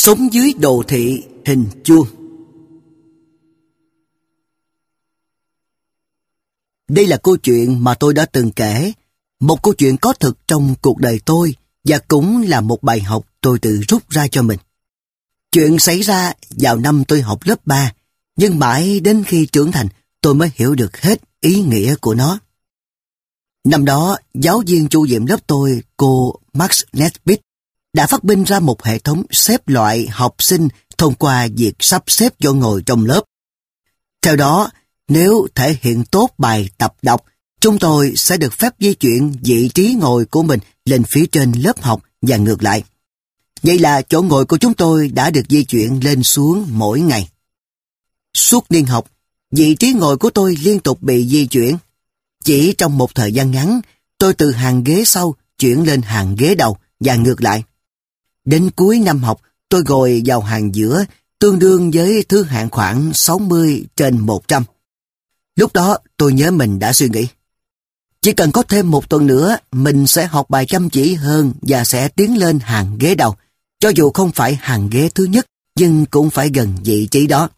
Sống dưới đồ thị hình chuông. Đây là câu chuyện mà tôi đã từng kể, một câu chuyện có thực trong cuộc đời tôi và cũng là một bài học tôi tự rút ra cho mình. Chuyện xảy ra vào năm tôi học lớp 3, nhưng mãi đến khi trưởng thành tôi mới hiểu được hết ý nghĩa của nó. Năm đó, giáo viên chủ nhiệm lớp tôi, cô Max Nesbitt, đã phát minh ra một hệ thống xếp loại học sinh thông qua việc sắp xếp chỗ ngồi trong lớp. Theo đó, nếu thể hiện tốt bài tập đọc, chúng tôi sẽ được phép di chuyển vị trí ngồi của mình lên phía trên lớp học và ngược lại. Vậy là chỗ ngồi của chúng tôi đã được di chuyển lên xuống mỗi ngày. Suốt niên học, vị trí ngồi của tôi liên tục bị di chuyển. Chỉ trong một thời gian ngắn, tôi từ hàng ghế sau chuyển lên hàng ghế đầu và ngược lại. Đến cuối năm học, tôi ngồi vào hàng giữa, tương đương với thứ hạng khoảng 60/100. Lúc đó, tôi nhớ mình đã suy nghĩ. Chỉ cần có thêm một tuần nữa, mình sẽ học bài chăm chỉ hơn và sẽ tiến lên hàng ghế đầu. Cho dù không phải hàng ghế thứ nhất, nhưng cũng phải gần vị trí đó.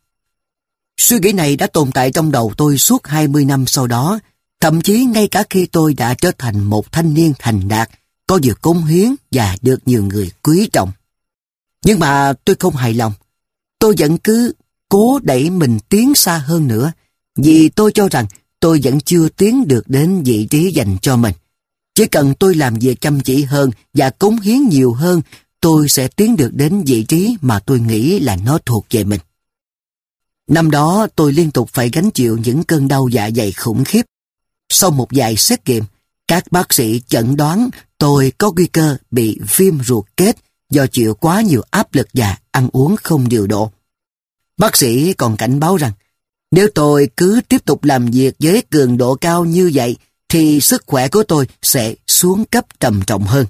Suy nghĩ này đã tồn tại trong đầu tôi suốt 20 năm sau đó, thậm chí ngay cả khi tôi đã trở thành một thanh niên thành đạt, có nhiều cống hiến và được nhiều người quý trọng. Nhưng mà tôi không hài lòng. Tôi vẫn cứ cố đẩy mình tiến xa hơn nữa, vì tôi cho rằng tôi vẫn chưa tiến được đến vị trí dành cho mình. Chỉ cần tôi làm việc chăm chỉ hơn và cống hiến nhiều hơn, tôi sẽ tiến được đến vị trí mà tôi nghĩ là nó thuộc về mình. Năm đó tôi liên tục phải gánh chịu những cơn đau dạ dày khủng khiếp. Sau một vài xét nghiệm, các bác sĩ chẩn đoán tôi có nguy cơ bị viêm ruột kết do chịu quá nhiều áp lực và ăn uống không điều độ. Bác sĩ còn cảnh báo rằng nếu tôi cứ tiếp tục làm việc với cường độ cao như vậy thì sức khỏe của tôi sẽ xuống cấp trầm trọng hơn.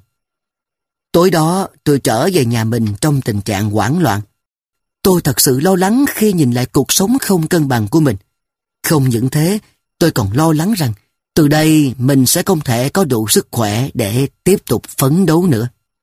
Tối đó tôi trở về nhà mình trong tình trạng hoảng loạn. Tôi thật sự lo lắng khi nhìn lại cuộc sống không cân bằng của mình. Không những thế, tôi còn lo lắng rằng từ đây mình sẽ không thể có đủ sức khỏe để tiếp tục phấn đấu nữa.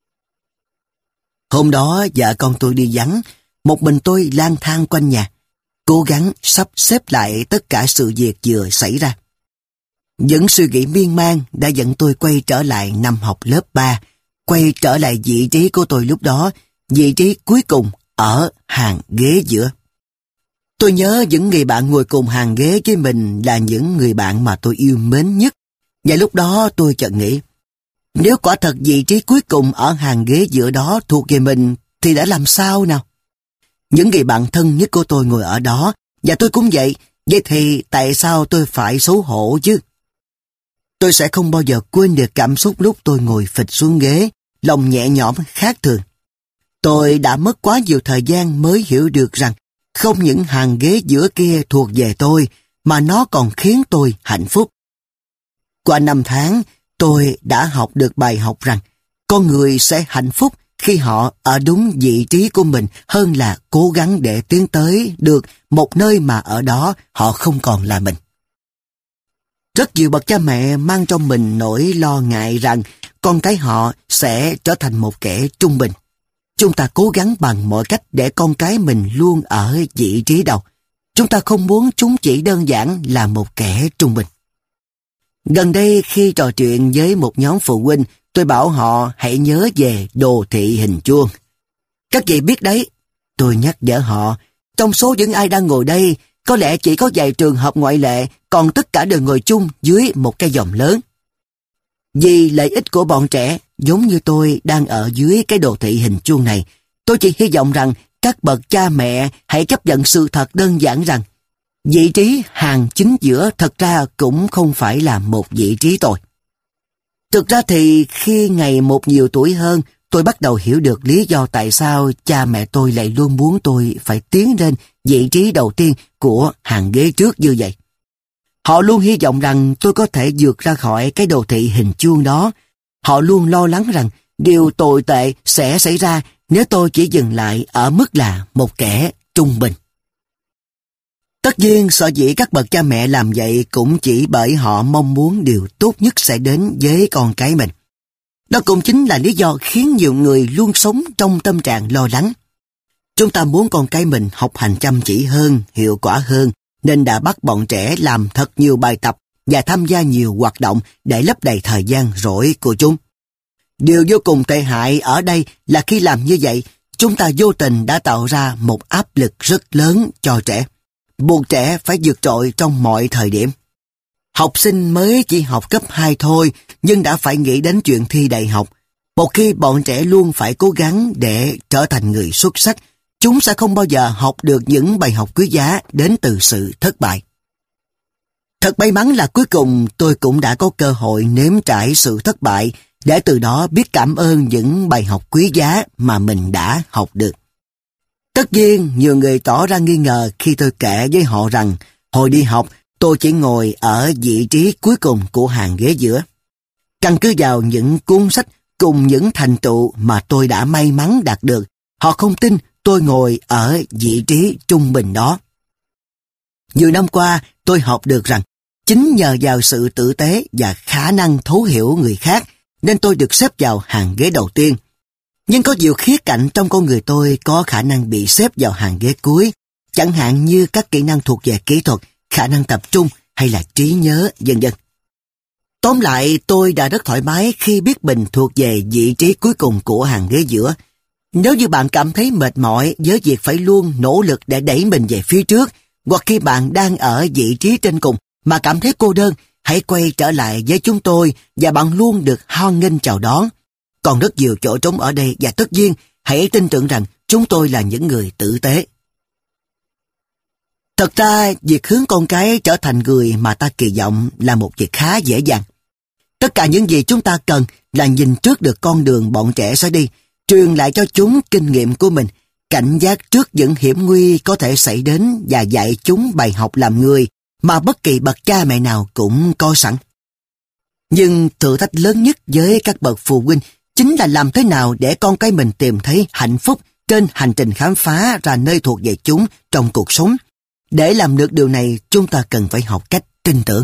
Hôm đó vợ con tôi đi vắng, một mình tôi lang thang quanh nhà, cố gắng sắp xếp lại tất cả sự việc vừa xảy ra. Những suy nghĩ miên man đã dẫn tôi quay trở lại năm học lớp 3, quay trở lại vị trí của tôi lúc đó, vị trí cuối cùng ở hàng ghế giữa. Tôi nhớ những người bạn ngồi cùng hàng ghế với mình là những người bạn mà tôi yêu mến nhất. Và lúc đó tôi chợt nghĩ, nếu quả thật vị trí cuối cùng ở hàng ghế giữa đó thuộc về mình thì đã làm sao nào? Những người bạn thân nhất của tôi ngồi ở đó và tôi cũng vậy thì tại sao tôi phải xấu hổ chứ? Tôi sẽ không bao giờ quên được cảm xúc lúc tôi ngồi phịch xuống ghế, lòng nhẹ nhõm khác thường. Tôi đã mất quá nhiều thời gian mới hiểu được rằng không những hàng ghế giữa kia thuộc về tôi, mà nó còn khiến tôi hạnh phúc. Qua 5 tháng, tôi đã học được bài học rằng con người sẽ hạnh phúc khi họ ở đúng vị trí của mình hơn là cố gắng để tiến tới được một nơi mà ở đó họ không còn là mình. Rất nhiều bậc cha mẹ mang trong mình nỗi lo ngại rằng con cái họ sẽ trở thành một kẻ trung bình. Chúng ta cố gắng bằng mọi cách để con cái mình luôn ở vị trí đầu. Chúng ta không muốn chúng chỉ đơn giản là một kẻ trung bình. Gần đây khi trò chuyện với một nhóm phụ huynh, tôi bảo họ hãy nhớ về đồ thị hình chuông. Các vị biết đấy, tôi nhắc nhở họ, trong số những ai đang ngồi đây, có lẽ chỉ có vài trường hợp ngoại lệ, còn tất cả đều ngồi chung dưới một cái dòm lớn. Vì lợi ích của bọn trẻ, giống như tôi đang ở dưới cái đồ thị hình chuông này, tôi chỉ hy vọng rằng các bậc cha mẹ hãy chấp nhận sự thật đơn giản rằng vị trí hàng chính giữa thật ra cũng không phải là một vị trí tồi. Thực ra thì khi ngày một nhiều tuổi hơn, tôi bắt đầu hiểu được lý do tại sao cha mẹ tôi lại luôn muốn tôi phải tiến lên vị trí đầu tiên của hàng ghế trước như vậy. Họ luôn hy vọng rằng tôi có thể vượt ra khỏi cái đồ thị hình chuông đó. Họ luôn lo lắng rằng điều tồi tệ sẽ xảy ra nếu tôi chỉ dừng lại ở mức là một kẻ trung bình. Tất nhiên, sở dĩ các bậc cha mẹ làm vậy cũng chỉ bởi họ mong muốn điều tốt nhất sẽ đến với con cái mình. Đó cũng chính là lý do khiến nhiều người luôn sống trong tâm trạng lo lắng. Chúng ta muốn con cái mình học hành chăm chỉ hơn, hiệu quả hơn, nên đã bắt bọn trẻ làm thật nhiều bài tập và tham gia nhiều hoạt động để lấp đầy thời gian rỗi của chúng. Điều vô cùng tệ hại ở đây là khi làm như vậy, chúng ta vô tình đã tạo ra một áp lực rất lớn cho trẻ, buộc trẻ phải vượt trội trong mọi thời điểm. Học sinh mới chỉ học cấp 2 thôi, nhưng đã phải nghĩ đến chuyện thi đại học. Một khi bọn trẻ luôn phải cố gắng để trở thành người xuất sắc, chúng sẽ không bao giờ học được những bài học quý giá đến từ sự thất bại. Thật may mắn là cuối cùng tôi cũng đã có cơ hội nếm trải sự thất bại để từ đó biết cảm ơn những bài học quý giá mà mình đã học được. Tất nhiên, nhiều người tỏ ra nghi ngờ khi tôi kể với họ rằng hồi đi học tôi chỉ ngồi ở vị trí cuối cùng của hàng ghế giữa. Căn cứ vào những cuốn sách cùng những thành tựu mà tôi đã may mắn đạt được, họ không tin tôi ngồi ở vị trí trung bình đó. Nhiều năm qua, tôi học được rằng chính nhờ vào sự tử tế và khả năng thấu hiểu người khác nên tôi được xếp vào hàng ghế đầu tiên. Nhưng có nhiều khía cạnh trong con người tôi có khả năng bị xếp vào hàng ghế cuối, chẳng hạn như các kỹ năng thuộc về kỹ thuật, khả năng tập trung hay là trí nhớ, vân vân. Tóm lại, tôi đã rất thoải mái khi biết mình thuộc về vị trí cuối cùng của hàng ghế giữa. Nếu như bạn cảm thấy mệt mỏi với việc phải luôn nỗ lực để đẩy mình về phía trước, hoặc khi bạn đang ở vị trí trên cùng mà cảm thấy cô đơn, hãy quay trở lại với chúng tôi và bạn luôn được hoan nghênh chào đón. Còn rất nhiều chỗ trống ở đây và tất nhiên, hãy tin tưởng rằng chúng tôi là những người tử tế. Thật ra, việc hướng con cái trở thành người mà ta kỳ vọng là một việc khá dễ dàng. Tất cả những gì chúng ta cần là nhìn trước được con đường bọn trẻ sẽ đi, truyền lại cho chúng kinh nghiệm của mình, cảnh giác trước những hiểm nguy có thể xảy đến và dạy chúng bài học làm người mà bất kỳ bậc cha mẹ nào cũng có sẵn. Nhưng thử thách lớn nhất với các bậc phụ huynh chính là làm thế nào để con cái mình tìm thấy hạnh phúc trên hành trình khám phá ra nơi thuộc về chúng trong cuộc sống. Để làm được điều này, chúng ta cần phải học cách tin tưởng.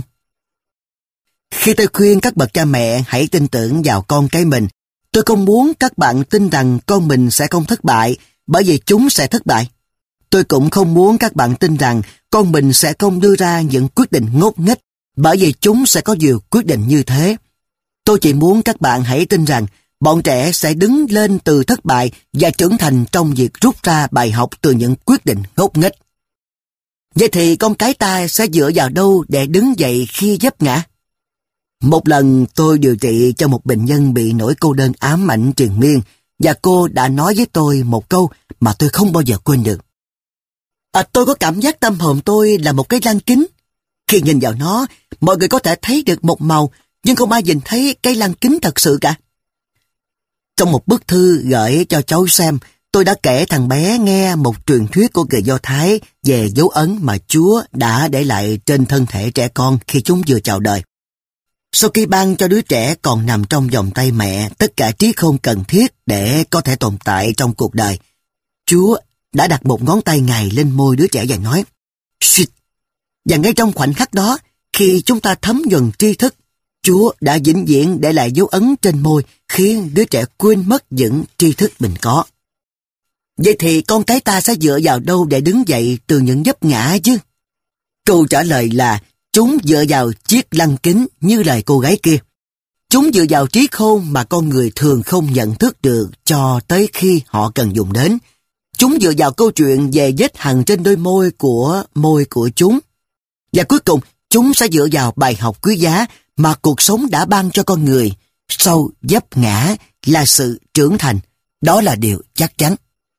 Khi tôi khuyên các bậc cha mẹ hãy tin tưởng vào con cái mình, tôi không muốn các bạn tin rằng con mình sẽ không thất bại, bởi vì chúng sẽ thất bại. Tôi cũng không muốn các bạn tin rằng con mình sẽ không đưa ra những quyết định ngốc nghếch, bởi vì chúng sẽ có nhiều quyết định như thế. Tôi chỉ muốn các bạn hãy tin rằng bọn trẻ sẽ đứng lên từ thất bại và trưởng thành trong việc rút ra bài học từ những quyết định ngốc nghếch. Vậy thì con cái ta sẽ dựa vào đâu để đứng dậy khi vấp ngã? Một lần tôi điều trị cho một bệnh nhân bị nỗi cô đơn ám ảnh triền miên và cô đã nói với tôi một câu mà tôi không bao giờ quên được. Tôi có cảm giác tâm hồn tôi là một cái lăng kính. Khi nhìn vào nó, mọi người có thể thấy được một màu, nhưng không ai nhìn thấy cái lăng kính thật sự cả. Trong một bức thư gửi cho cháu xem, tôi đã kể thằng bé nghe một truyền thuyết của người Do Thái về dấu ấn mà Chúa đã để lại trên thân thể trẻ con khi chúng vừa chào đời. Sau khi ban cho đứa trẻ còn nằm trong vòng tay mẹ tất cả trí khôn cần thiết để có thể tồn tại trong cuộc đời, Chúa đã đặt một ngón tay Ngài lên môi đứa trẻ và nói, "Shit!" Và ngay trong khoảnh khắc đó, khi chúng ta thấm nhuần tri thức, Chúa đã vĩnh viễn để lại dấu ấn trên môi, khiến đứa trẻ quên mất những tri thức mình có. Vậy thì con cái ta sẽ dựa vào đâu để đứng dậy từ những vấp ngã chứ? Câu trả lời là chúng dựa vào chiếc lăng kính như lời cô gái kia. Chúng dựa vào trí khôn mà con người thường không nhận thức được cho tới khi họ cần dùng đến. Chúng dựa vào câu chuyện về vết hằn trên đôi môi của chúng. Và cuối cùng, chúng sẽ dựa vào bài học quý giá mà cuộc sống đã ban cho con người. Sau vấp ngã là sự trưởng thành. Đó là điều chắc chắn.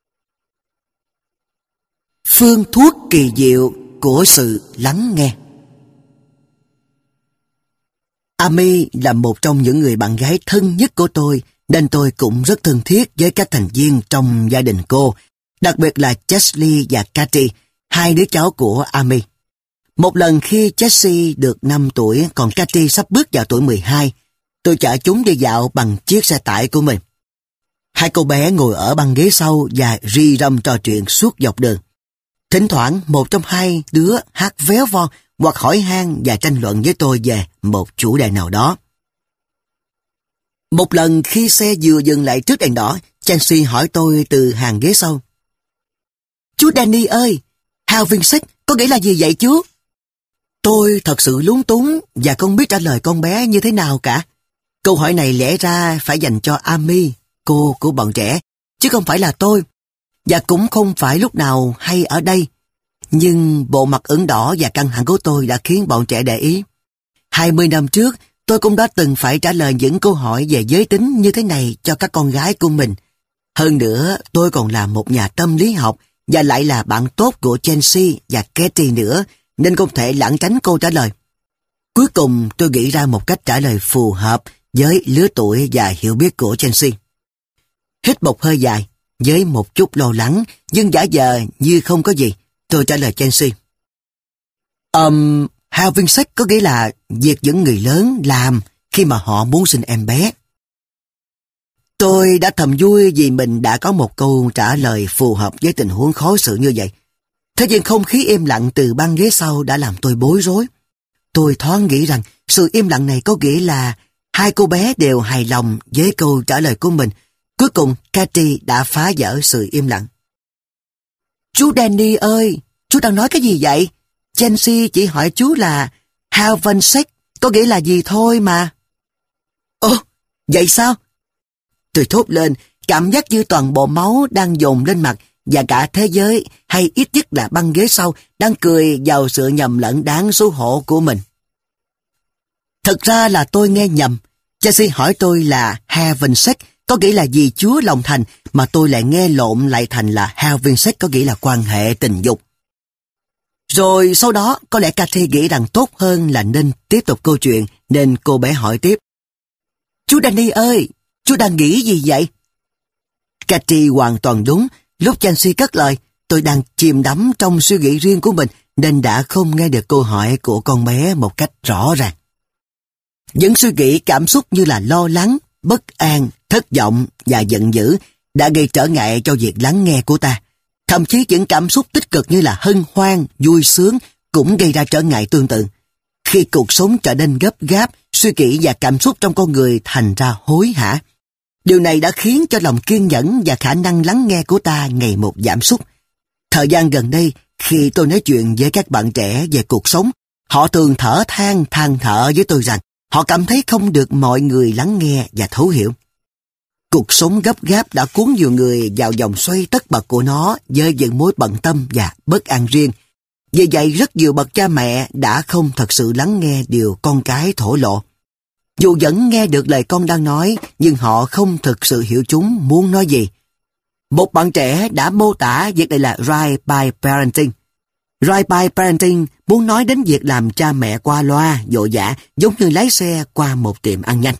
Phương thuốc kỳ diệu của sự lắng nghe. Amy là một trong những người bạn gái thân nhất của tôi, nên tôi cũng rất thân thiết với các thành viên trong gia đình cô, đặc biệt là Chesley và Cathy, hai đứa cháu của Amy. Một lần khi Jessie được 5 tuổi, còn Cathy sắp bước vào tuổi 12, tôi chở chúng đi dạo bằng chiếc xe tải của mình. Hai cô bé ngồi ở băng ghế sau và ri răm trò chuyện suốt dọc đường. Thỉnh thoảng một trong hai đứa hát véo von hoặc hỏi han và tranh luận với tôi về một chủ đề nào đó. Một lần khi xe vừa dừng lại trước đèn đỏ, Chancy hỏi tôi từ hàng ghế sau, Chú Danny ơi, Halving Sex có nghĩa là gì vậy chú? Tôi thật sự lúng túng và không biết trả lời con bé như thế nào cả. Câu hỏi này lẽ ra phải dành cho Amy, cô của bọn trẻ, chứ không phải là tôi. Và cũng không phải lúc nào hay ở đây. Nhưng bộ mặt ửng đỏ và căng thẳng của tôi đã khiến bọn trẻ để ý. 20 năm trước, tôi cũng đã từng phải trả lời những câu hỏi về giới tính như thế này cho các con gái của mình. Hơn nữa, tôi còn là một nhà tâm lý học và lại là bạn tốt của Chelsea và Katie nữa, nên không thể lảng tránh câu trả lời. Cuối cùng, tôi nghĩ ra một cách trả lời phù hợp với lứa tuổi và hiểu biết của Chelsea. Hít một hơi dài, với một chút lo lắng, nhưng giả vờ như không có gì, tôi trả lời Chelsea. Having sex có nghĩa là việc những người lớn làm khi mà họ muốn sinh em bé. Tôi đã thầm vui vì mình đã có một câu trả lời phù hợp với tình huống khó xử như vậy. Thế nhưng không khí im lặng từ băng ghế sau đã làm tôi bối rối. Tôi thoáng nghĩ rằng sự im lặng này có nghĩa là hai cô bé đều hài lòng với câu trả lời của mình. Cuối cùng, Katie đã phá vỡ sự im lặng. Chú Danny ơi, chú đang nói cái gì vậy? Chelsea chỉ hỏi chú là having sex có nghĩa là gì thôi mà. Ồ, vậy sao? Tôi thốt lên, cảm giác như toàn bộ máu đang dồn lên mặt và cả thế giới, hay ít nhất là băng ghế sau, đang cười vào sự nhầm lẫn đáng xấu hổ của mình. Thật ra là tôi nghe nhầm. Chelsea hỏi tôi là having sex có nghĩa là vì Chúa lòng thành, mà tôi lại nghe lộn lại thành là having sex có nghĩa là quan hệ tình dục. Rồi sau đó, có lẽ Cathy nghĩ rằng tốt hơn là nên tiếp tục câu chuyện, nên cô bé hỏi tiếp. Chú Danny ơi, chú đang nghĩ gì vậy? Cathy hoàn toàn đúng. Lúc Chelsea cất lời, tôi đang chìm đắm trong suy nghĩ riêng của mình, nên đã không nghe được câu hỏi của con bé một cách rõ ràng. Những suy nghĩ cảm xúc như là lo lắng, bất an, thất vọng và giận dữ đã gây trở ngại cho việc lắng nghe của ta. Thậm chí những cảm xúc tích cực như là hân hoan, vui sướng cũng gây ra trở ngại tương tự. Khi cuộc sống trở nên gấp gáp, suy nghĩ và cảm xúc trong con người thành ra hối hả. Điều này đã khiến cho lòng kiên nhẫn và khả năng lắng nghe của ta ngày một giảm sút. Thời gian gần đây, khi tôi nói chuyện với các bạn trẻ về cuộc sống, họ thường than thở với tôi rằng họ cảm thấy không được mọi người lắng nghe và thấu hiểu. Cuộc sống gấp gáp đã cuốn nhiều người vào vòng xoay tất bật của nó với những mối bận tâm và bất an riêng. Vì vậy, rất nhiều bậc cha mẹ đã không thật sự lắng nghe điều con cái thổ lộ. Dù vẫn nghe được lời con đang nói, nhưng họ không thực sự hiểu chúng muốn nói gì. Một bạn trẻ đã mô tả việc này là drive-by parenting. Drive-by parenting muốn nói đến việc làm cha mẹ qua loa, vội vã, giống như lái xe qua một tiệm ăn nhanh.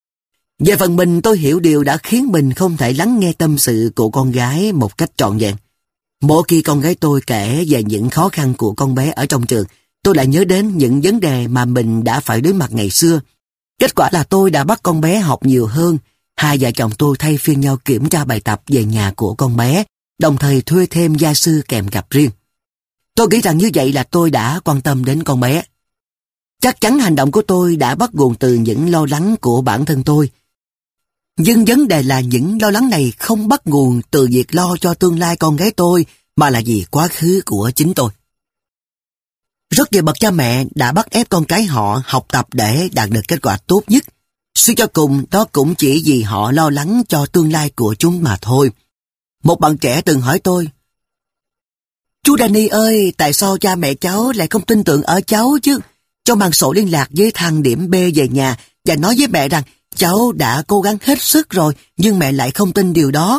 Về phần mình, tôi hiểu điều đã khiến mình không thể lắng nghe tâm sự của con gái một cách trọn vẹn. Mỗi khi con gái tôi kể về những khó khăn của con bé ở trong trường, tôi lại nhớ đến những vấn đề mà mình đã phải đối mặt ngày xưa. Kết quả là tôi đã bắt con bé học nhiều hơn. Hai vợ chồng tôi thay phiên nhau kiểm tra bài tập về nhà của con bé, đồng thời thuê thêm gia sư kèm cặp riêng. Tôi nghĩ rằng như vậy là tôi đã quan tâm đến con bé. Chắc chắn hành động của tôi đã bắt nguồn từ những lo lắng của bản thân tôi. Nhưng vấn đề là những lo lắng này không bắt nguồn từ việc lo cho tương lai con gái tôi, mà là vì quá khứ của chính tôi. Rất nhiều bậc cha mẹ đã bắt ép con cái họ học tập để đạt được kết quả tốt nhất. Suy cho cùng, đó cũng chỉ vì họ lo lắng cho tương lai của chúng mà thôi. Một bạn trẻ từng hỏi tôi, chú Danny ơi, tại sao cha mẹ cháu lại không tin tưởng ở cháu chứ? Cháu mang sổ liên lạc với thằng điểm B về nhà và nói với mẹ rằng cháu đã cố gắng hết sức rồi, nhưng mẹ lại không tin điều đó.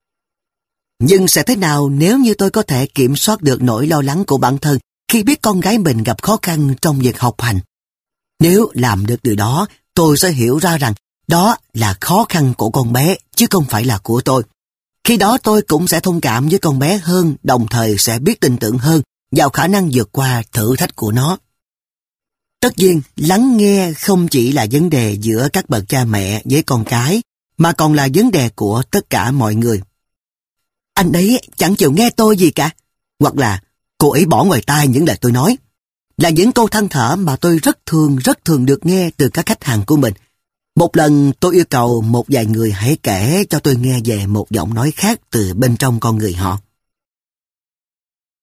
Nhưng sẽ thế nào nếu như tôi có thể kiểm soát được nỗi lo lắng của bản thân khi biết con gái mình gặp khó khăn trong việc học hành? Nếu làm được điều đó, tôi sẽ hiểu ra rằng đó là khó khăn của con bé, chứ không phải là của tôi. Khi đó tôi cũng sẽ thông cảm với con bé hơn, đồng thời sẽ biết tin tưởng hơn vào khả năng vượt qua thử thách của nó. Tất nhiên, lắng nghe không chỉ là vấn đề giữa các bậc cha mẹ với con cái, mà còn là vấn đề của tất cả mọi người. Anh ấy chẳng chịu nghe tôi gì cả, hoặc là cô ấy bỏ ngoài tai những lời tôi nói, là những câu than thở mà tôi rất thường được nghe từ các khách hàng của mình. Một lần tôi yêu cầu một vài người hãy kể cho tôi nghe về một giọng nói khác từ bên trong con người họ.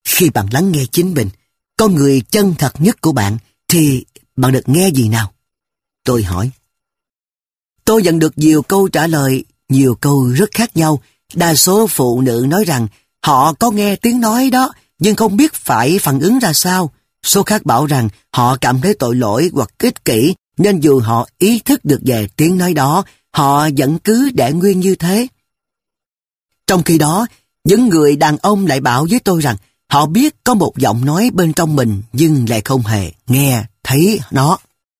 Khi bạn lắng nghe chính mình, con người chân thật nhất của bạn, thì bạn được nghe gì nào? Tôi hỏi. Tôi nhận được nhiều câu trả lời, nhiều câu rất khác nhau. Đa số phụ nữ nói rằng họ có nghe tiếng nói đó, nhưng không biết phải phản ứng ra sao. Số khác bảo rằng họ cảm thấy tội lỗi hoặc ích kỷ, nên dù họ ý thức được về tiếng nói đó, họ vẫn cứ để nguyên như thế. Trong khi đó, những người đàn ông lại bảo với tôi rằng họ biết có một giọng nói bên trong mình nhưng lại không hề nghe, thấy nó.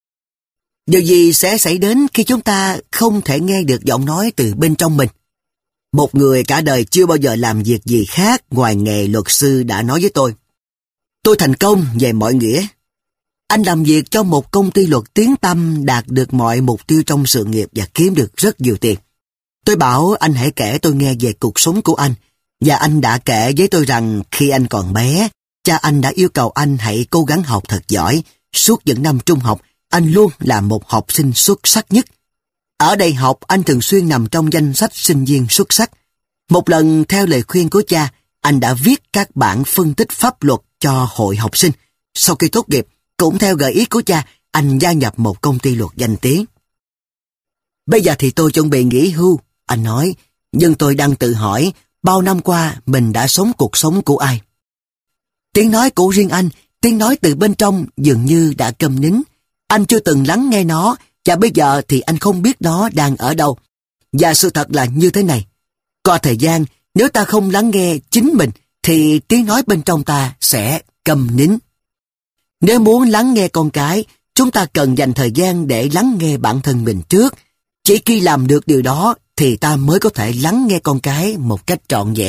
Điều gì sẽ xảy đến khi chúng ta không thể nghe được giọng nói từ bên trong mình? Một người cả đời chưa bao giờ làm việc gì khác ngoài nghề luật sư đã nói với tôi thành công về mọi nghĩa. Anh làm việc cho một công ty luật tiếng tăm, đạt được mọi mục tiêu trong sự nghiệp và kiếm được rất nhiều tiền. Tôi bảo anh hãy kể tôi nghe về cuộc sống của anh. Và anh đã kể với tôi rằng khi anh còn bé, cha anh đã yêu cầu anh hãy cố gắng học thật giỏi. Suốt những năm trung học, anh luôn là một học sinh xuất sắc nhất. Ở đại học, anh thường xuyên nằm trong danh sách sinh viên xuất sắc. Một lần, theo lời khuyên của cha, anh đã viết các bản phân tích pháp luật cho hội học sinh. Sau khi tốt nghiệp, cũng theo gợi ý của cha, anh gia nhập một công ty luật danh tiếng. Bây giờ thì tôi chuẩn bị nghỉ hưu, anh nói, nhưng tôi đang tự hỏi, bao năm qua mình đã sống cuộc sống của ai? Tiếng nói của riêng anh, tiếng nói từ bên trong dường như đã câm nín. Anh chưa từng lắng nghe nó, và bây giờ thì anh không biết nó đang ở đâu. Và sự thật là như thế này. Qua thời gian, nếu ta không lắng nghe chính mình, thì tiếng nói bên trong ta sẽ câm nín. Nếu muốn lắng nghe con cái, chúng ta cần dành thời gian để lắng nghe bản thân mình trước. Chỉ khi làm được điều đó, thì ta mới có thể lắng nghe con cái một cách trọn vẹn.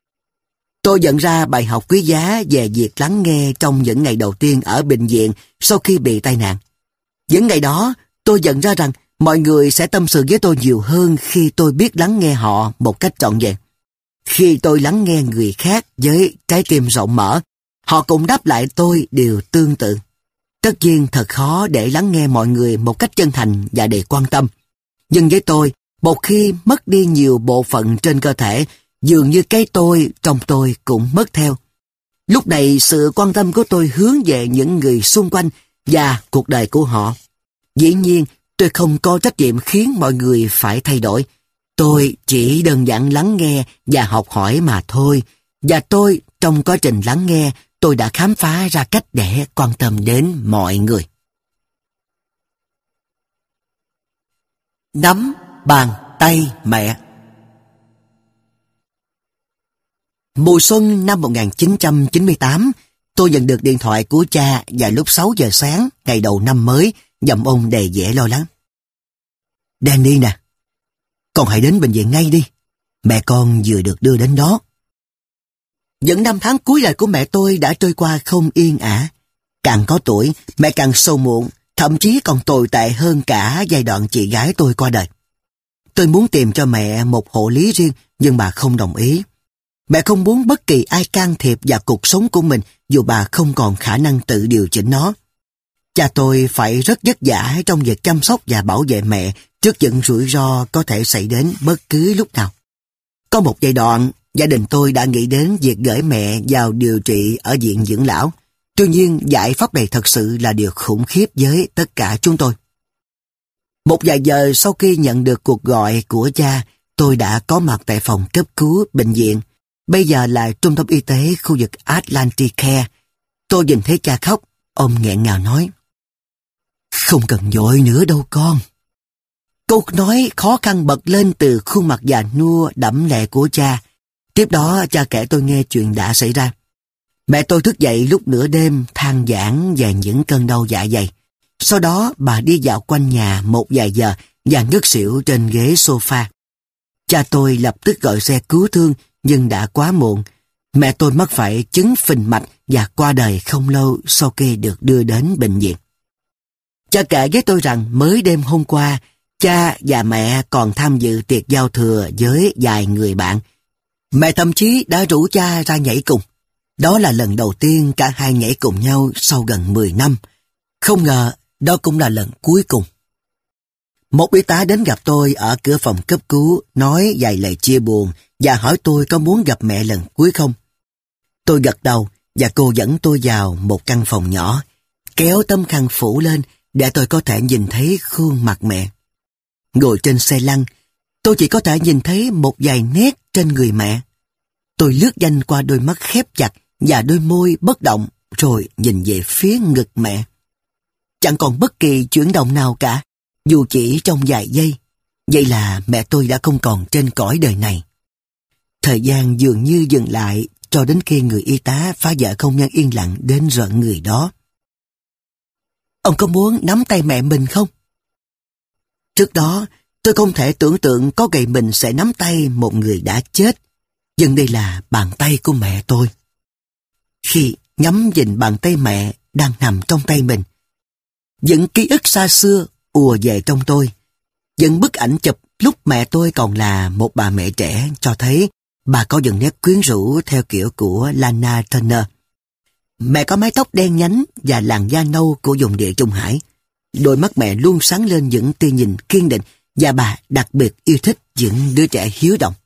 Tôi nhận ra bài học quý giá về việc lắng nghe trong những ngày đầu tiên ở bệnh viện sau khi bị tai nạn. Những ngày đó, tôi nhận ra rằng mọi người sẽ tâm sự với tôi nhiều hơn khi tôi biết lắng nghe họ một cách trọn vẹn. Khi tôi lắng nghe người khác với trái tim rộng mở, họ cũng đáp lại tôi điều tương tự. Tất nhiên thật khó để lắng nghe mọi người một cách chân thành và đầy quan tâm. Nhưng với tôi, một khi mất đi nhiều bộ phận trên cơ thể, dường như cái tôi trong tôi cũng mất theo. Lúc này sự quan tâm của tôi hướng về những người xung quanh và cuộc đời của họ. Dĩ nhiên, tôi không có trách nhiệm khiến mọi người phải thay đổi. Tôi chỉ đơn giản lắng nghe và học hỏi mà thôi. Và tôi, trong quá trình lắng nghe, tôi đã khám phá ra cách để quan tâm đến mọi người. Nắm bàn tay mẹ. Mùa xuân năm 1998, tôi nhận được điện thoại của cha vào lúc 6 giờ sáng, ngày đầu năm mới, giọng ông đầy vẻ lo lắng. Danny nè, con hãy đến bệnh viện ngay đi. Mẹ con vừa được đưa đến đó. Những năm tháng cuối đời của mẹ tôi đã trôi qua không yên ả. Càng có tuổi, mẹ càng sâu muộn, thậm chí còn tồi tệ hơn cả giai đoạn chị gái tôi qua đời. Tôi muốn tìm cho mẹ một hộ lý riêng, nhưng bà không đồng ý. Mẹ không muốn bất kỳ ai can thiệp vào cuộc sống của mình dù bà không còn khả năng tự điều chỉnh nó. Cha tôi phải rất vất vả trong việc chăm sóc và bảo vệ mẹ trước những rủi ro có thể xảy đến bất cứ lúc nào. Có một giai đoạn, gia đình tôi đã nghĩ đến việc gửi mẹ vào điều trị ở viện dưỡng lão. Tuy nhiên, giải pháp này thật sự là điều khủng khiếp với tất cả chúng tôi. Một vài giờ sau khi nhận được cuộc gọi của cha, tôi đã có mặt tại phòng cấp cứu bệnh viện. Bây giờ là trung tâm y tế khu vực Atlantic Care. Tôi nhìn thấy cha khóc, ông nghẹn ngào nói. Không cần vội nữa đâu con. Câu nói khó khăn bật lên từ khuôn mặt già nua đẫm lệ của cha. Tiếp đó cha kể tôi nghe chuyện đã xảy ra. Mẹ tôi thức dậy lúc nửa đêm than vãn về những cơn đau dạ dày. Sau đó bà đi dạo quanh nhà một vài giờ và ngất xỉu trên ghế sofa. Cha tôi lập tức gọi xe cứu thương nhưng đã quá muộn. Mẹ tôi mắc phải chứng phình mạch và qua đời không lâu sau khi được đưa đến bệnh viện. Cha kể với tôi rằng mới đêm hôm qua, cha và mẹ còn tham dự tiệc giao thừa với vài người bạn. Mẹ thậm chí đã rủ cha ra nhảy cùng. Đó là lần đầu tiên cả hai nhảy cùng nhau sau gần 10 năm. Không ngờ đó cũng là lần cuối cùng. Một y tá đến gặp tôi ở cửa phòng cấp cứu, nói vài lời chia buồn và hỏi tôi có muốn gặp mẹ lần cuối không. Tôi gật đầu, và cô dẫn tôi vào một căn phòng nhỏ, kéo tấm khăn phủ lên để tôi có thể nhìn thấy khuôn mặt mẹ. Ngồi trên xe lăn, tôi chỉ có thể nhìn thấy một vài nét trên người mẹ. Tôi lướt nhanh qua đôi mắt khép chặt và đôi môi bất động, rồi nhìn về phía ngực mẹ. Chẳng còn bất kỳ chuyển động nào cả, dù chỉ trong vài giây. Vậy là mẹ tôi đã không còn trên cõi đời này. Thời gian dường như dừng lại cho đến khi người y tá phá vỡ không gian yên lặng đến rợn người đó. Ông có muốn nắm tay mẹ mình không? Trước đó, tôi không thể tưởng tượng có ngày mình sẽ nắm tay một người đã chết. Nhưng đây là bàn tay của mẹ tôi. Khi ngắm nhìn bàn tay mẹ đang nằm trong tay mình, những ký ức xa xưa ùa về trong tôi. Những bức ảnh chụp lúc mẹ tôi còn là một bà mẹ trẻ cho thấy bà có những nét quyến rũ theo kiểu của Lana Turner. Mẹ có mái tóc đen nhánh và làn da nâu của vùng địa Trung Hải. Đôi mắt mẹ luôn sáng lên những tia nhìn kiên định và bà đặc biệt yêu thích những đứa trẻ hiếu động.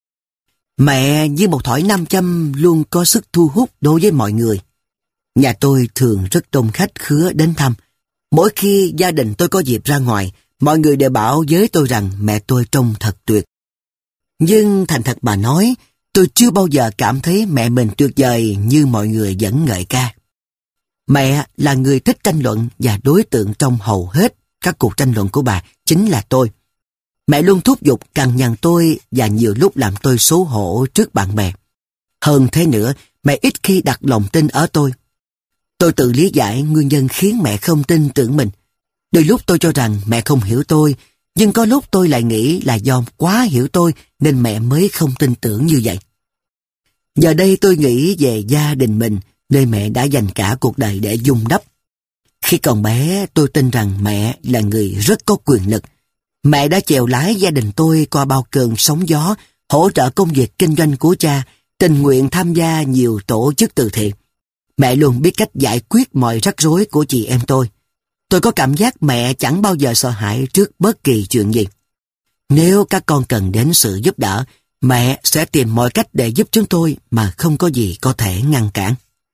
Mẹ như một thỏi nam châm luôn có sức thu hút đối với mọi người. Nhà tôi thường rất đông khách khứa đến thăm. Mỗi khi gia đình tôi có dịp ra ngoài, mọi người đều bảo với tôi rằng mẹ tôi trông thật tuyệt. Nhưng thành thật bà nói, tôi chưa bao giờ cảm thấy mẹ mình tuyệt vời như mọi người vẫn ngợi ca. Mẹ là người thích tranh luận và đối tượng trong hầu hết các cuộc tranh luận của bà chính là tôi. Mẹ luôn thúc giục cằn nhằn tôi và nhiều lúc làm tôi xấu hổ trước bạn bè. Hơn thế nữa, mẹ ít khi đặt lòng tin ở tôi. Tôi tự lý giải nguyên nhân khiến mẹ không tin tưởng mình. Đôi lúc tôi cho rằng mẹ không hiểu tôi, nhưng có lúc tôi lại nghĩ là do quá hiểu tôi nên mẹ mới không tin tưởng như vậy. Giờ đây tôi nghĩ về gia đình mình, nơi mẹ đã dành cả cuộc đời để vun đắp. Khi còn bé, tôi tin rằng mẹ là người rất có quyền lực. Mẹ đã chèo lái gia đình tôi qua bao cơn sóng gió, hỗ trợ công việc kinh doanh của cha, tình nguyện tham gia nhiều tổ chức từ thiện. Mẹ luôn biết cách giải quyết mọi rắc rối của chị em tôi. Tôi có cảm giác mẹ chẳng bao giờ sợ hãi trước bất kỳ chuyện gì. Nếu các con cần đến sự giúp đỡ, mẹ sẽ tìm mọi cách để giúp chúng tôi mà không có gì có thể ngăn cản.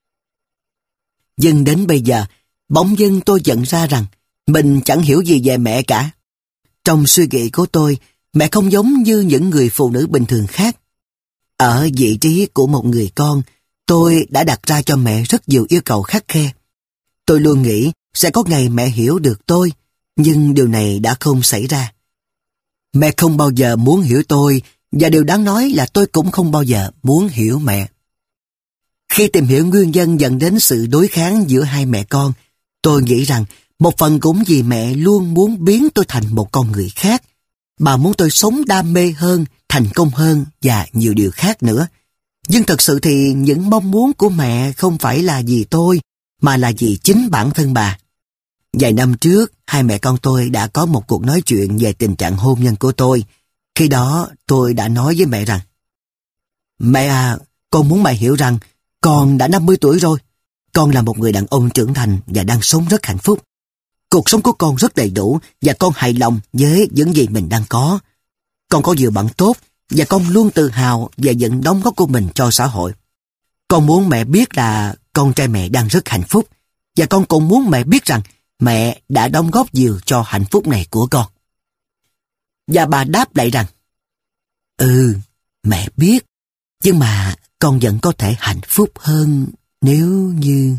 Nhưng đến bây giờ, bỗng dưng tôi nhận ra rằng mình chẳng hiểu gì về mẹ cả. Trong suy nghĩ của tôi, mẹ không giống như những người phụ nữ bình thường khác. Ở vị trí của một người con, tôi đã đặt ra cho mẹ rất nhiều yêu cầu khắt khe. Tôi luôn nghĩ sẽ có ngày mẹ hiểu được tôi, nhưng điều này đã không xảy ra. Mẹ không bao giờ muốn hiểu tôi, và điều đáng nói là tôi cũng không bao giờ muốn hiểu mẹ. Khi tìm hiểu nguyên nhân dẫn đến sự đối kháng giữa hai mẹ con, tôi nghĩ rằng một phần cũng vì mẹ luôn muốn biến tôi thành một con người khác. Bà muốn tôi sống đam mê hơn, thành công hơn và nhiều điều khác nữa. Nhưng thật sự thì những mong muốn của mẹ không phải là vì tôi, mà là vì chính bản thân bà. Vài năm trước, hai mẹ con tôi đã có một cuộc nói chuyện về tình trạng hôn nhân của tôi. Khi đó, tôi đã nói với mẹ rằng, mẹ à, con muốn mẹ hiểu rằng con đã 50 tuổi rồi. Con là một người đàn ông trưởng thành và đang sống rất hạnh phúc. Cuộc sống của con rất đầy đủ và con hài lòng với những gì mình đang có. Con có nhiều bạn tốt và con luôn tự hào về những đóng góp của mình cho xã hội. Con muốn mẹ biết là con trai mẹ đang rất hạnh phúc, và con cũng muốn mẹ biết rằng mẹ đã đóng góp nhiều cho hạnh phúc này của con. Và bà đáp lại rằng, mẹ biết, nhưng mà con vẫn có thể hạnh phúc hơn nếu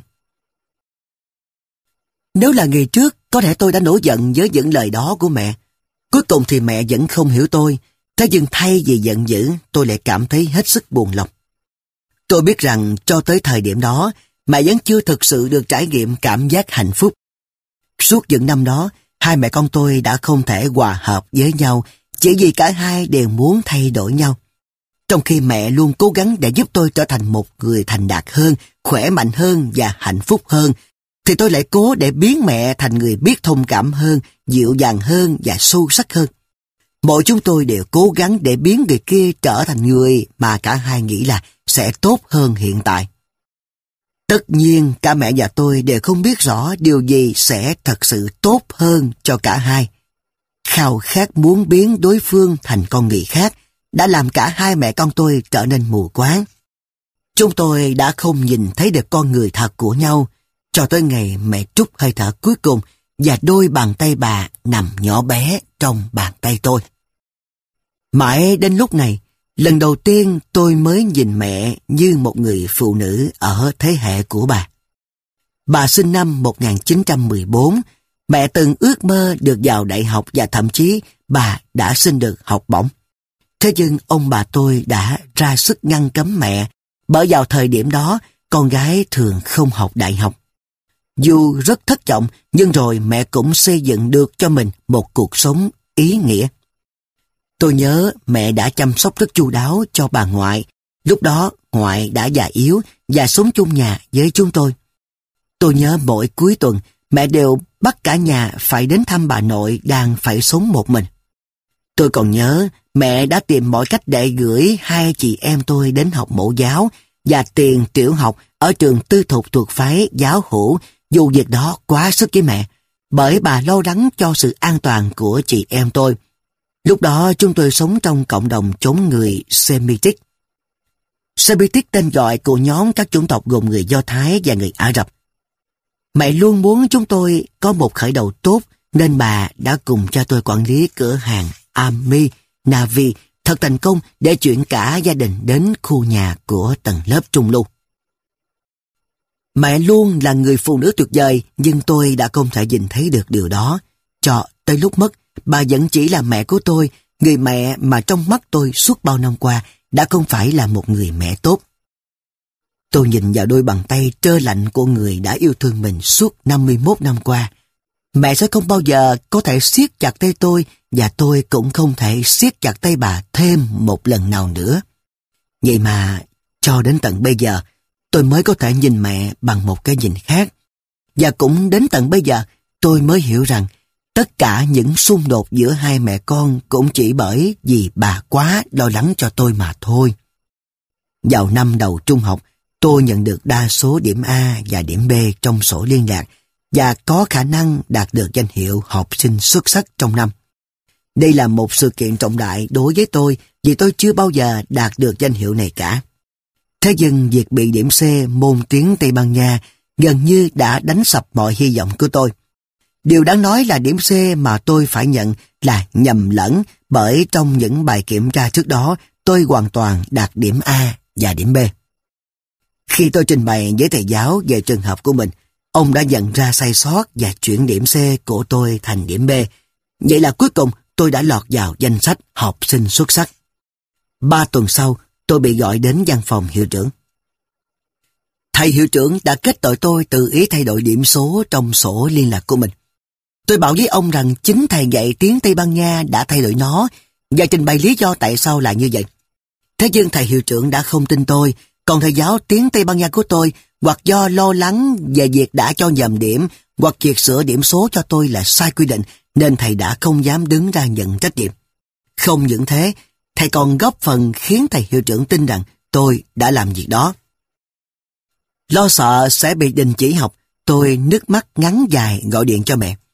là ngày trước, có thể tôi đã nổi giận với những lời đó của mẹ. Cuối cùng thì mẹ vẫn không hiểu tôi. Thế nhưng thay vì giận dữ, tôi lại cảm thấy hết sức buồn lòng. Tôi biết rằng cho tới thời điểm đó, mẹ vẫn chưa thực sự được trải nghiệm cảm giác hạnh phúc. Suốt những năm đó, hai mẹ con tôi đã không thể hòa hợp với nhau chỉ vì cả hai đều muốn thay đổi nhau. Trong khi mẹ luôn cố gắng để giúp tôi trở thành một người thành đạt hơn, khỏe mạnh hơn và hạnh phúc hơn, thì tôi lại cố để biến mẹ thành người biết thông cảm hơn, dịu dàng hơn và sâu sắc hơn. Mỗi chúng tôi đều cố gắng để biến người kia trở thành người mà cả hai nghĩ là sẽ tốt hơn hiện tại. Tất nhiên cả mẹ và tôi đều không biết rõ điều gì sẽ thật sự tốt hơn cho cả hai. Khao khát muốn biến đối phương thành con người khác đã làm cả hai mẹ con tôi trở nên mù quáng. Chúng tôi đã không nhìn thấy được con người thật của nhau, cho tới ngày mẹ trút hơi thở cuối cùng và đôi bàn tay bà nằm nhỏ bé trong bàn tay tôi. Mãi đến lúc này, lần đầu tiên tôi mới nhìn mẹ như một người phụ nữ ở thế hệ của bà. Bà sinh năm 1914, mẹ từng ước mơ được vào đại học và thậm chí bà đã xin được học bổng. Thế nhưng ông bà tôi đã ra sức ngăn cấm mẹ, bởi vào thời điểm đó con gái thường không học đại học. Dù rất thất vọng, nhưng rồi mẹ cũng xây dựng được cho mình một cuộc sống ý nghĩa. Tôi nhớ mẹ đã chăm sóc rất chu đáo cho bà ngoại. Lúc đó ngoại đã già yếu và sống chung nhà với chúng tôi. Tôi nhớ mỗi cuối tuần mẹ đều bắt cả nhà phải đến thăm bà nội đang phải sống một mình. Tôi còn nhớ mẹ đã tìm mọi cách để gửi hai chị em tôi đến học mẫu giáo và tiền tiểu học ở trường tư thục thuộc phái giáo hữu, dù việc đó quá sức với mẹ, bởi bà lo lắng cho sự an toàn của chị em tôi. Lúc đó chúng tôi sống trong cộng đồng chống người Semitic. Semitic tên gọi của nhóm các chủng tộc gồm người Do Thái và người Ả Rập. Mẹ luôn muốn chúng tôi có một khởi đầu tốt, nên bà đã cùng cho tôi quản lý cửa hàng Ami Navi thật thành công để chuyển cả gia đình đến khu nhà của tầng lớp trung lưu. Mẹ luôn là người phụ nữ tuyệt vời, nhưng tôi đã không thể nhìn thấy được điều đó. Cho tới lúc mất, bà vẫn chỉ là mẹ của tôi, người mẹ mà trong mắt tôi suốt bao năm qua đã không phải là một người mẹ tốt. Tôi nhìn vào đôi bàn tay trơ lạnh của người đã yêu thương mình suốt 51 năm qua. Mẹ sẽ không bao giờ có thể siết chặt tay tôi, và tôi cũng không thể siết chặt tay bà thêm một lần nào nữa. Vậy mà, cho đến tận bây giờ, tôi mới có thể nhìn mẹ bằng một cái nhìn khác. Và cũng đến tận bây giờ, tôi mới hiểu rằng tất cả những xung đột giữa hai mẹ con cũng chỉ bởi vì bà quá lo lắng cho tôi mà thôi. Vào năm đầu trung học, tôi nhận được đa số điểm A và điểm B trong sổ liên lạc và có khả năng đạt được danh hiệu học sinh xuất sắc trong năm. Đây là một sự kiện trọng đại đối với tôi vì tôi chưa bao giờ đạt được danh hiệu này cả. Thế nhưng việc bị điểm C môn tiếng Tây Ban Nha gần như đã đánh sập mọi hy vọng của tôi. Điều đáng nói là điểm C mà tôi phải nhận là nhầm lẫn, bởi trong những bài kiểm tra trước đó tôi hoàn toàn đạt điểm A và điểm B. Khi tôi trình bày với thầy giáo về trường hợp của mình, ông đã nhận ra sai sót và chuyển điểm C của tôi thành điểm B. Vậy là cuối cùng tôi đã lọt vào danh sách học sinh xuất sắc. 3 tuần sau, tôi bị gọi đến văn phòng hiệu trưởng. Thầy hiệu trưởng đã kết tội tôi tự ý thay đổi điểm số trong sổ liên lạc của mình. Tôi bảo với ông rằng chính thầy dạy tiếng Tây Ban Nha đã thay đổi nó và trình bày lý do tại sao lại như vậy. Thế nhưng thầy hiệu trưởng đã không tin tôi, còn thầy giáo tiếng Tây Ban Nha của tôi hoặc do lo lắng về việc đã cho nhầm điểm hoặc việc sửa điểm số cho tôi là sai quy định nên thầy đã không dám đứng ra nhận trách nhiệm. Không những thế, thầy còn góp phần khiến thầy hiệu trưởng tin rằng tôi đã làm việc đó. Lo sợ sẽ bị đình chỉ học, tôi nước mắt ngắn dài gọi điện cho mẹ.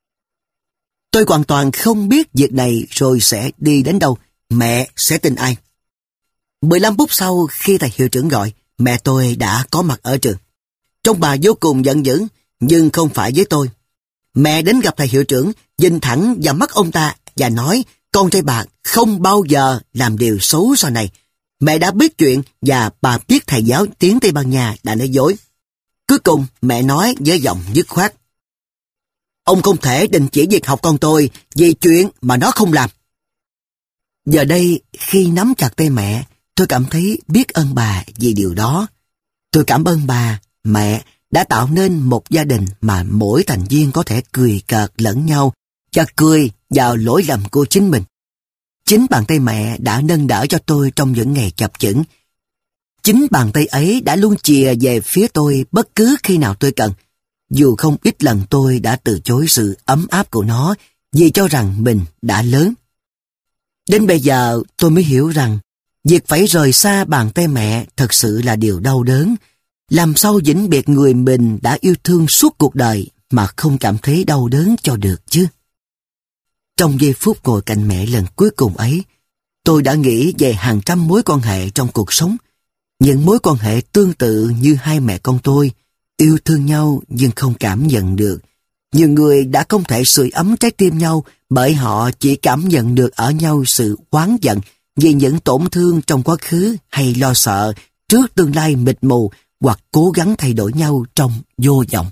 Tôi hoàn toàn không biết việc này rồi sẽ đi đến đâu, mẹ sẽ tin ai. 15 phút sau khi thầy hiệu trưởng gọi, mẹ tôi đã có mặt ở trường. Trông bà vô cùng giận dữ, nhưng không phải với tôi. Mẹ đến gặp thầy hiệu trưởng, nhìn thẳng vào mắt ông ta và nói con trai bà không bao giờ làm điều xấu sau này. Mẹ đã biết chuyện và bà biết thầy giáo tiếng Tây Ban Nha đã nói dối. Cuối cùng mẹ nói với giọng dứt khoát: ông không thể đình chỉ việc học con tôi vì chuyện mà nó không làm. Giờ đây, khi nắm chặt tay mẹ, tôi cảm thấy biết ơn bà vì điều đó. Tôi cảm ơn bà, mẹ đã tạo nên một gia đình mà mỗi thành viên có thể cười cợt lẫn nhau và cười vào lỗi lầm của chính mình. Chính bàn tay mẹ đã nâng đỡ cho tôi trong những ngày chập chững. Chính bàn tay ấy đã luôn chìa về phía tôi bất cứ khi nào tôi cần. Dù không ít lần tôi đã từ chối sự ấm áp của nó vì cho rằng mình đã lớn. Đến bây giờ tôi mới hiểu rằng việc phải rời xa bàn tay mẹ thật sự là điều đau đớn. Làm sao vĩnh biệt người mình đã yêu thương suốt cuộc đời mà không cảm thấy đau đớn cho được chứ? Trong giây phút ngồi cạnh mẹ lần cuối cùng ấy, tôi đã nghĩ về hàng trăm mối quan hệ trong cuộc sống. Những mối quan hệ tương tự như hai mẹ con tôi, yêu thương nhau nhưng không cảm nhận được. Nhiều người đã không thể sưởi ấm trái tim nhau bởi họ chỉ cảm nhận được ở nhau sự oán giận vì những tổn thương trong quá khứ hay lo sợ trước tương lai mịt mù hoặc cố gắng thay đổi nhau trong vô vọng.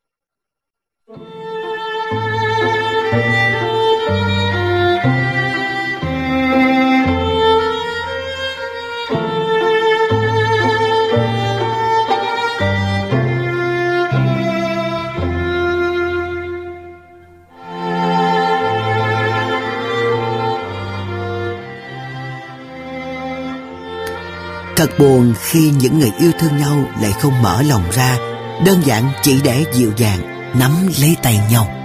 Thật buồn khi những người yêu thương nhau lại không mở lòng ra, đơn giản chỉ để dịu dàng nắm lấy tay nhau.